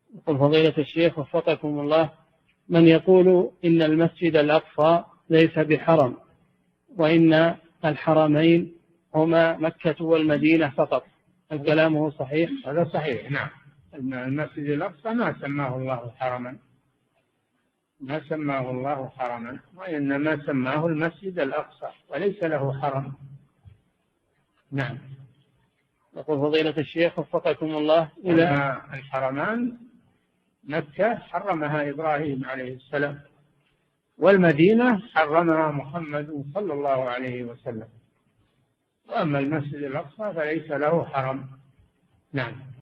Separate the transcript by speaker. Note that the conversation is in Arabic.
Speaker 1: يقول فضيلة الشيخ وفقكم الله، من يقول إن المسجد الأقصى ليس بحرم وإن الحرمين هما مكة والمدينة فقط، هل كلامه صحيح؟
Speaker 2: هذا صحيح، نعم. المسجد الأقصى ما سماه الله حرما، ما سماه الله حرما، وإنما سماه المسجد الأقصى وليس له حرم. نعم.
Speaker 1: يقول فضيلة الشيخ وفقكم الله،
Speaker 2: إلى الحرمان مكة حرمها إبراهيم عليه السلام، والمدينة حرمها محمد صلى الله عليه وسلم، وأما المسجد الأقصى فليس له حرم. نعم.